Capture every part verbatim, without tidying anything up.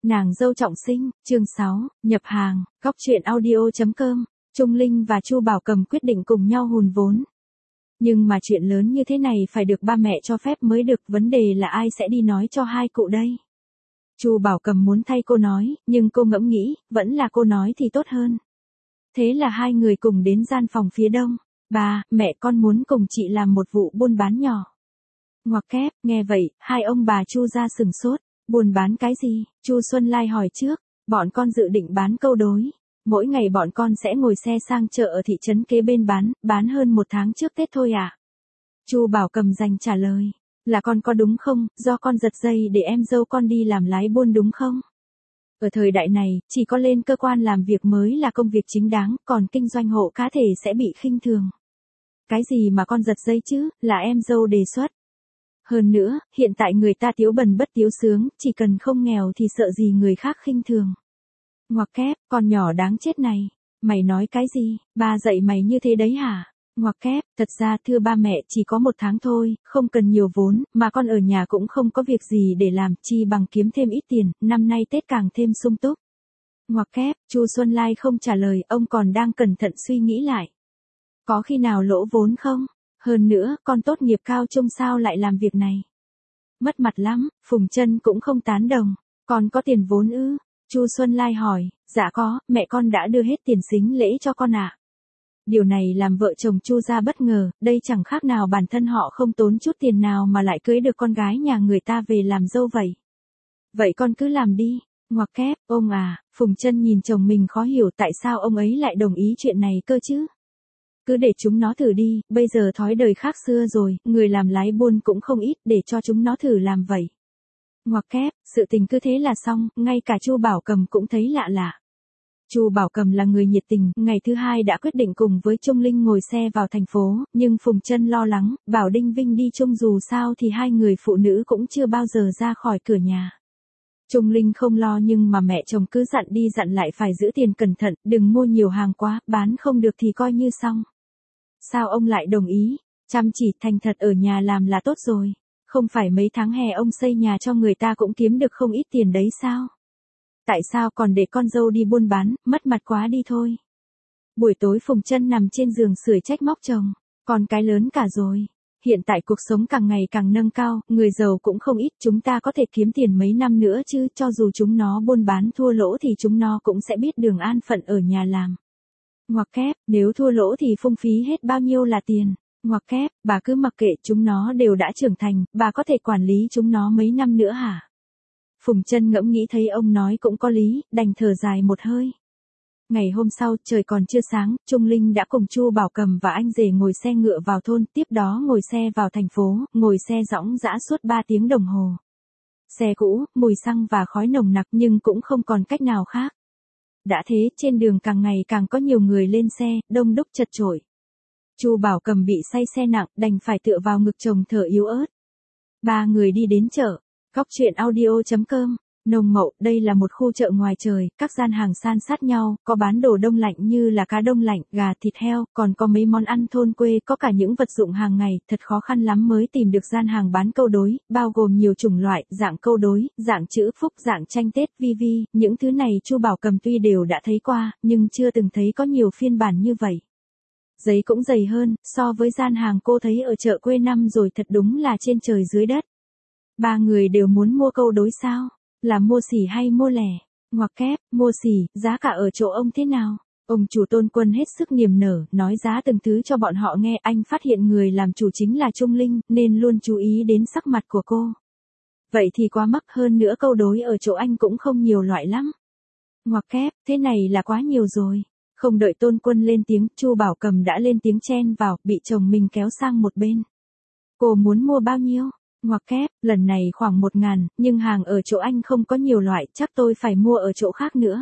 Nàng dâu trọng sinh, chương sáu, nhập hàng, góc truyện audio.com, Trung Linh và Chu Bảo Cầm quyết định cùng nhau hùn vốn. Nhưng mà chuyện lớn như thế này phải được ba mẹ cho phép mới được, vấn đề là ai sẽ đi nói cho hai cụ đây? Chu Bảo Cầm muốn thay cô nói, nhưng cô ngẫm nghĩ, vẫn là cô nói thì tốt hơn. Thế là hai người cùng đến gian phòng phía đông. Ba, mẹ con muốn cùng chị làm một vụ buôn bán nhỏ. Ngoặc kép, nghe vậy, hai ông bà Chu ra sừng sốt. Buôn bán cái gì? Chu Xuân Lai hỏi trước. Bọn con dự định bán câu đối. Mỗi ngày bọn con sẽ ngồi xe sang chợ ở thị trấn kế bên bán, bán hơn một tháng trước Tết thôi à? Chu Bảo Cầm dành trả lời. Là con có đúng không, do con giật dây để em dâu con đi làm lái buôn đúng không? Ở thời đại này, chỉ có lên cơ quan làm việc mới là công việc chính đáng, còn kinh doanh hộ cá thể sẽ bị khinh thường. Cái gì mà con giật dây chứ, là em dâu đề xuất. Hơn nữa, hiện tại người ta thiếu bần bất thiếu sướng, chỉ cần không nghèo thì sợ gì người khác khinh thường. Ngoặc kép, con nhỏ đáng chết này. Mày nói cái gì, ba dạy mày như thế đấy hả? Ngoặc kép, thật ra thưa ba mẹ chỉ có một tháng thôi, không cần nhiều vốn, mà con ở nhà cũng không có việc gì để làm, chi bằng kiếm thêm ít tiền, năm nay Tết càng thêm sung túc. Ngoặc kép, Chu Xuân Lai không trả lời, ông còn đang cẩn thận suy nghĩ lại. Có khi nào lỗ vốn không? Hơn nữa, con tốt nghiệp cao trung sao lại làm việc này? Mất mặt lắm, Phùng Trân cũng không tán đồng. Con có tiền vốn ư? Chu Xuân Lai hỏi, dạ có, mẹ con đã đưa hết tiền sính lễ cho con ạ. À. Điều này làm vợ chồng Chu ra bất ngờ, đây chẳng khác nào bản thân họ không tốn chút tiền nào mà lại cưới được con gái nhà người ta về làm dâu vậy. Vậy con cứ làm đi. Ngoặc kép, ông à, Phùng Trân nhìn chồng mình khó hiểu tại sao ông ấy lại đồng ý chuyện này cơ chứ. Cứ để chúng nó thử đi, bây giờ thói đời khác xưa rồi, người làm lái buôn cũng không ít, để cho chúng nó thử làm vậy. Ngoặc kép, sự tình cứ thế là xong, ngay cả Chu Bảo Cầm cũng thấy lạ lạ. Chu Bảo Cầm là người nhiệt tình, ngày thứ hai đã quyết định cùng với Trung Linh ngồi xe vào thành phố, nhưng Phùng Trân lo lắng, bảo Đinh Vinh đi chung dù sao thì hai người phụ nữ cũng chưa bao giờ ra khỏi cửa nhà. Trung Linh không lo nhưng mà mẹ chồng cứ dặn đi dặn lại phải giữ tiền cẩn thận, đừng mua nhiều hàng quá, bán không được thì coi như xong. Sao ông lại đồng ý? Chăm chỉ thành thật ở nhà làm là tốt rồi. Không phải mấy tháng hè ông xây nhà cho người ta cũng kiếm được không ít tiền đấy sao? Tại sao còn để con dâu đi buôn bán, mất mặt quá đi thôi. Buổi tối Phùng Trân nằm trên giường sưởi trách móc chồng. Con cái lớn cả rồi. Hiện tại cuộc sống càng ngày càng nâng cao, người giàu cũng không ít, chúng ta có thể kiếm tiền mấy năm nữa chứ, cho dù chúng nó buôn bán thua lỗ thì chúng nó cũng sẽ biết đường an phận ở nhà làm. Ngoặc kép, nếu thua lỗ thì phung phí hết bao nhiêu là tiền. Ngoặc kép, bà cứ mặc kệ, chúng nó đều đã trưởng thành, bà có thể quản lý chúng nó mấy năm nữa hả? Phùng Trân ngẫm nghĩ thấy ông nói cũng có lý, đành thở dài một hơi. Ngày hôm sau, trời còn chưa sáng, Trung Linh đã cùng Chu Bảo Cầm và anh rể ngồi xe ngựa vào thôn, tiếp đó ngồi xe vào thành phố, ngồi xe dõng dã suốt ba tiếng đồng hồ. Xe cũ, mùi xăng và khói nồng nặc nhưng cũng không còn cách nào khác. Đã thế, trên đường càng ngày càng có nhiều người lên xe, đông đúc chật chội. Chu Bảo Cầm bị say xe nặng, đành phải tựa vào ngực chồng thở yếu ớt. Ba người đi đến chợ. Góc truyện audio.com, Nông Mậu, đây là một khu chợ ngoài trời, các gian hàng san sát nhau, có bán đồ đông lạnh như là cá đông lạnh, gà, thịt heo, còn có mấy món ăn thôn quê, có cả những vật dụng hàng ngày, thật khó khăn lắm mới tìm được gian hàng bán câu đối, bao gồm nhiều chủng loại, dạng câu đối, dạng chữ phúc, dạng tranh Tết, vi vi, những thứ này Chu Bảo Cầm tuy đều đã thấy qua, nhưng chưa từng thấy có nhiều phiên bản như vậy. Giấy cũng dày hơn, so với gian hàng cô thấy ở chợ quê năm rồi, thật đúng là trên trời dưới đất. Ba người đều muốn mua câu đối sao? Là mua xỉ hay mua lẻ? Ngoặc kép, mua xỉ, giá cả ở chỗ ông thế nào? Ông chủ Tôn Quân hết sức niềm nở, nói giá từng thứ cho bọn họ nghe, anh phát hiện người làm chủ chính là Trung Linh, nên luôn chú ý đến sắc mặt của cô. Vậy thì quá mắc, hơn nữa câu đối ở chỗ anh cũng không nhiều loại lắm. Ngoặc kép, thế này là quá nhiều rồi. Không đợi Tôn Quân lên tiếng, Chu Bảo Cầm đã lên tiếng chen vào, bị chồng mình kéo sang một bên. Cô muốn mua bao nhiêu? Ngoặc kép, lần này khoảng một ngàn, nhưng hàng ở chỗ anh không có nhiều loại, chắc tôi phải mua ở chỗ khác nữa.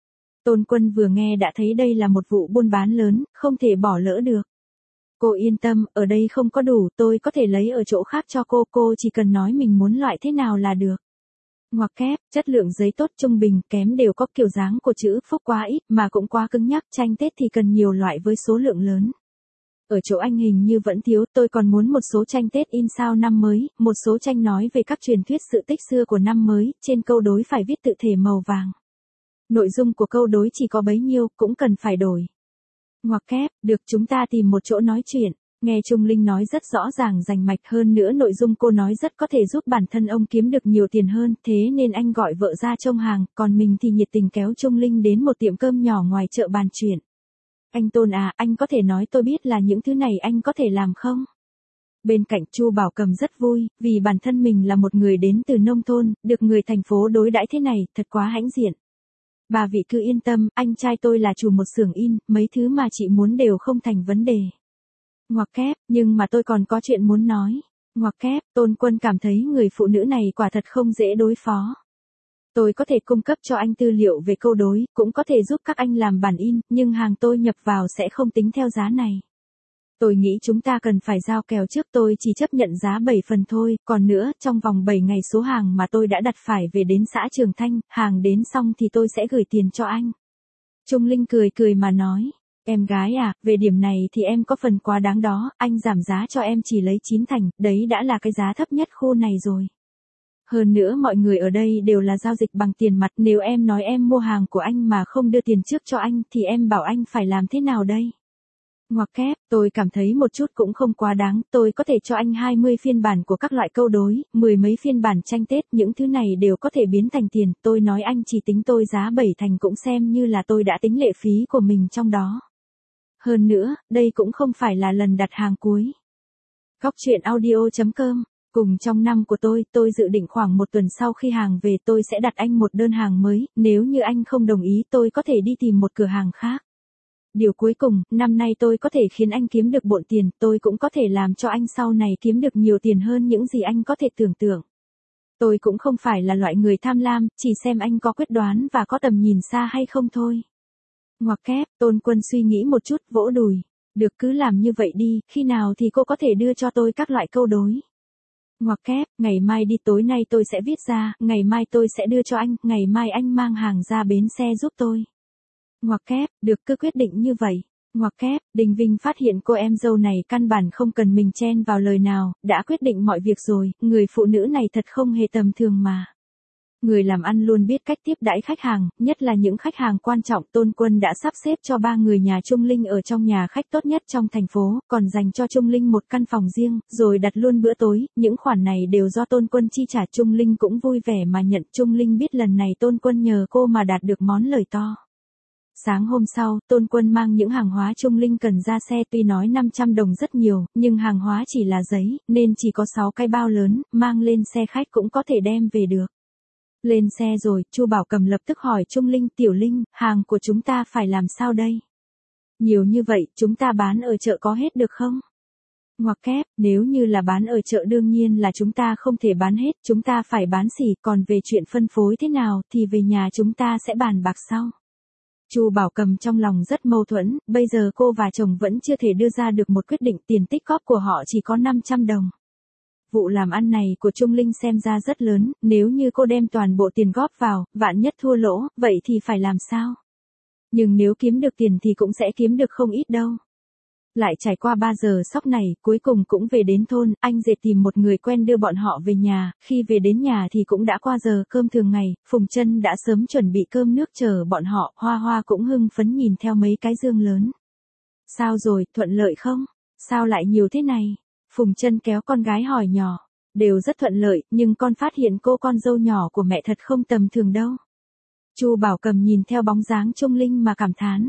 Tôn Quân vừa nghe đã thấy đây là một vụ buôn bán lớn, không thể bỏ lỡ được. Cô yên tâm, ở đây không có đủ, tôi có thể lấy ở chỗ khác cho cô, cô chỉ cần nói mình muốn loại thế nào là được. Ngoặc kép, chất lượng giấy tốt trung bình, kém đều có, kiểu dáng của chữ phúc quá ít, mà cũng quá cứng nhắc, tranh Tết thì cần nhiều loại với số lượng lớn. Ở chỗ anh hình như vẫn thiếu, tôi còn muốn một số tranh Tết in sao năm mới, một số tranh nói về các truyền thuyết sự tích xưa của năm mới, trên câu đối phải viết tự thể màu vàng. Nội dung của câu đối chỉ có bấy nhiêu, cũng cần phải đổi. Ngoặc kép, được, chúng ta tìm một chỗ nói chuyện. Nghe Trung Linh nói rất rõ ràng rành mạch, hơn nữa nội dung cô nói rất có thể giúp bản thân ông kiếm được nhiều tiền hơn, thế nên anh gọi vợ ra trông hàng, còn mình thì nhiệt tình kéo Trung Linh đến một tiệm cơm nhỏ ngoài chợ bàn chuyện. Anh Tôn à, anh có thể nói tôi biết là những thứ này anh có thể làm không? Bên cạnh Chu Bảo Cầm rất vui, vì bản thân mình là một người đến từ nông thôn, được người thành phố đối đãi thế này, thật quá hãnh diện. Bà Vị cứ yên tâm, anh trai tôi là chủ một xưởng in, mấy thứ mà chị muốn đều không thành vấn đề. Ngoặc kép, nhưng mà tôi còn có chuyện muốn nói. Ngoặc kép, Tôn Quân cảm thấy người phụ nữ này quả thật không dễ đối phó. Tôi có thể cung cấp cho anh tư liệu về câu đối, cũng có thể giúp các anh làm bản in, nhưng hàng tôi nhập vào sẽ không tính theo giá này. Tôi nghĩ chúng ta cần phải giao kèo trước, tôi chỉ chấp nhận giá bảy phần thôi, còn nữa, trong vòng bảy ngày số hàng mà tôi đã đặt phải về đến xã Trường Thanh, hàng đến xong thì tôi sẽ gửi tiền cho anh. Trung Linh cười cười mà nói, em gái à, về điểm này thì em có phần quá đáng đó, anh giảm giá cho em chỉ lấy chín thành, đấy đã là cái giá thấp nhất khu này rồi. Hơn nữa mọi người ở đây đều là giao dịch bằng tiền mặt, nếu em nói em mua hàng của anh mà không đưa tiền trước cho anh thì em bảo anh phải làm thế nào đây? Ngoặc kép, tôi cảm thấy một chút cũng không quá đáng, tôi có thể cho anh hai mươi phiên bản của các loại câu đối, mười mấy phiên bản tranh Tết, những thứ này đều có thể biến thành tiền, tôi nói anh chỉ tính tôi giá bảy thành cũng xem như là tôi đã tính lệ phí của mình trong đó. Hơn nữa, đây cũng không phải là lần đặt hàng cuối. Góc truyện audio chấm com. Cùng trong năm của tôi, tôi dự định khoảng một tuần sau khi hàng về tôi sẽ đặt anh một đơn hàng mới, nếu như anh không đồng ý tôi có thể đi tìm một cửa hàng khác. Điều cuối cùng, năm nay tôi có thể khiến anh kiếm được bộn tiền, tôi cũng có thể làm cho anh sau này kiếm được nhiều tiền hơn những gì anh có thể tưởng tượng. Tôi cũng không phải là loại người tham lam, chỉ xem anh có quyết đoán và có tầm nhìn xa hay không thôi. Ngoặc kép, Tôn Quân suy nghĩ một chút, vỗ đùi. Được, cứ làm như vậy đi, khi nào thì cô có thể đưa cho tôi các loại câu đối. Ngoặc kép, ngày mai đi, tối nay tôi sẽ viết ra, ngày mai tôi sẽ đưa cho anh, ngày mai anh mang hàng ra bến xe giúp tôi. Ngoặc kép, được, cứ quyết định như vậy. Ngoặc kép, Đình Vinh phát hiện cô em dâu này căn bản không cần mình chen vào lời nào, đã quyết định mọi việc rồi, người phụ nữ này thật không hề tầm thường mà. Người làm ăn luôn biết cách tiếp đãi khách hàng, nhất là những khách hàng quan trọng. Tôn Quân đã sắp xếp cho ba người nhà Trung Linh ở trong nhà khách tốt nhất trong thành phố, còn dành cho Trung Linh một căn phòng riêng, rồi đặt luôn bữa tối, những khoản này đều do Tôn Quân chi trả. Trung Linh cũng vui vẻ mà nhận. Trung Linh biết lần này Tôn Quân nhờ cô mà đạt được món lời to. Sáng hôm sau, Tôn Quân mang những hàng hóa Trung Linh cần ra xe, tuy nói năm trăm đồng rất nhiều, nhưng hàng hóa chỉ là giấy, nên chỉ có sáu cái bao lớn, mang lên xe khách cũng có thể đem về được. Lên xe rồi, Chu Bảo Cầm lập tức hỏi Trung Linh, Tiểu Linh, hàng của chúng ta phải làm sao đây? Nhiều như vậy, chúng ta bán ở chợ có hết được không? Ngoặc kép, nếu như là bán ở chợ đương nhiên là chúng ta không thể bán hết, chúng ta phải bán xỉ, còn về chuyện phân phối thế nào thì về nhà chúng ta sẽ bàn bạc sau. Chu Bảo Cầm trong lòng rất mâu thuẫn, bây giờ cô và chồng vẫn chưa thể đưa ra được một quyết định, tiền tích góp của họ chỉ có năm trăm đồng. Vụ làm ăn này của Trung Linh xem ra rất lớn, nếu như cô đem toàn bộ tiền góp vào, vạn nhất thua lỗ, vậy thì phải làm sao? Nhưng nếu kiếm được tiền thì cũng sẽ kiếm được không ít đâu. Lại trải qua ba giờ sóc này, cuối cùng cũng về đến thôn, anh dệt tìm một người quen đưa bọn họ về nhà, khi về đến nhà thì cũng đã qua giờ cơm thường ngày, Phùng Trân đã sớm chuẩn bị cơm nước chờ bọn họ, Hoa Hoa cũng hưng phấn nhìn theo mấy cái dương lớn. Sao rồi, thuận lợi không? Sao lại nhiều thế này? Phùng Trân kéo con gái hỏi nhỏ. Đều rất thuận lợi, nhưng con phát hiện cô con dâu nhỏ của mẹ thật không tầm thường đâu. Chu Bảo Cầm nhìn theo bóng dáng Trung Linh mà cảm thán.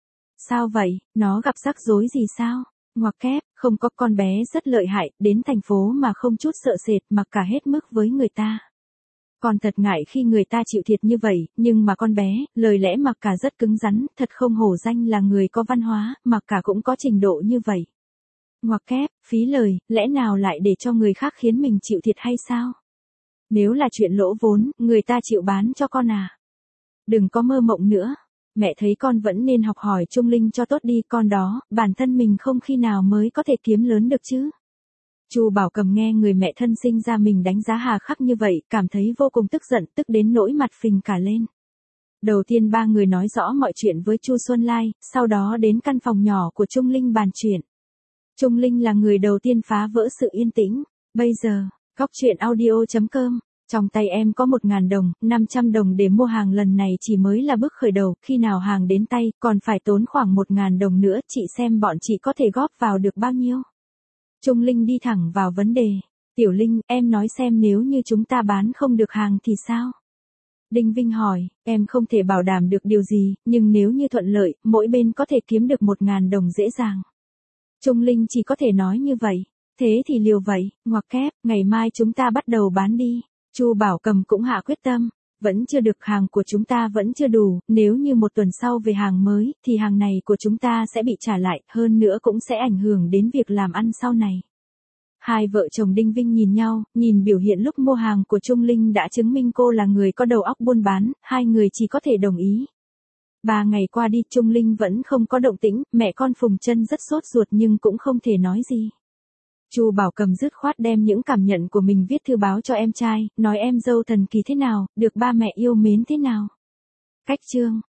Sao vậy, nó gặp rắc rối gì sao? Ngoặc kép, không có, con bé rất lợi hại, đến thành phố mà không chút sợ sệt, mặc cả hết mức với người ta. Con thật ngại khi người ta chịu thiệt như vậy, nhưng mà con bé, lời lẽ mặc cả rất cứng rắn, thật không hổ danh là người có văn hóa, mặc cả cũng có trình độ như vậy. Ngoặc kép, phí lời, lẽ nào lại để cho người khác khiến mình chịu thiệt hay sao? Nếu là chuyện lỗ vốn, người ta chịu bán cho con à? Đừng có mơ mộng nữa. Mẹ thấy con vẫn nên học hỏi Trung Linh cho tốt đi, con đó, bản thân mình không khi nào mới có thể kiếm lớn được chứ. Chu Bảo Cầm nghe người mẹ thân sinh ra mình đánh giá hà khắc như vậy, cảm thấy vô cùng tức giận, tức đến nỗi mặt phình cả lên. Đầu tiên ba người nói rõ mọi chuyện với Chu Xuân Lai, sau đó đến căn phòng nhỏ của Trung Linh bàn chuyện. Trung Linh là người đầu tiên phá vỡ sự yên tĩnh. Bây giờ, góc truyện audio chấm com. Trong tay em có một ngàn đồng, năm trăm đồng để mua hàng, lần này chỉ mới là bước khởi đầu, khi nào hàng đến tay, còn phải tốn khoảng một ngàn đồng nữa, chị xem bọn chị có thể góp vào được bao nhiêu. Trung Linh đi thẳng vào vấn đề. Tiểu Linh, em nói xem nếu như chúng ta bán không được hàng thì sao? Đinh Vinh hỏi, em không thể bảo đảm được điều gì, nhưng nếu như thuận lợi, mỗi bên có thể kiếm được một ngàn đồng dễ dàng. Trung Linh chỉ có thể nói như vậy. Thế thì liều vậy, ngoặc kép, ngày mai chúng ta bắt đầu bán đi. Chu Bảo Cầm cũng hạ quyết tâm, vẫn chưa được, hàng của chúng ta vẫn chưa đủ, nếu như một tuần sau về hàng mới, thì hàng này của chúng ta sẽ bị trả lại, hơn nữa cũng sẽ ảnh hưởng đến việc làm ăn sau này. Hai vợ chồng Đinh Vinh nhìn nhau, nhìn biểu hiện lúc mua hàng của Trung Linh đã chứng minh cô là người có đầu óc buôn bán, hai người chỉ có thể đồng ý. Ba ngày qua đi, Trung Linh vẫn không có động tĩnh, mẹ con Phùng Chân rất sốt ruột nhưng cũng không thể nói gì. Chu Bảo Cầm dứt khoát đem những cảm nhận của mình viết thư báo cho em trai, nói em dâu thần kỳ thế nào, được ba mẹ yêu mến thế nào. Cách chương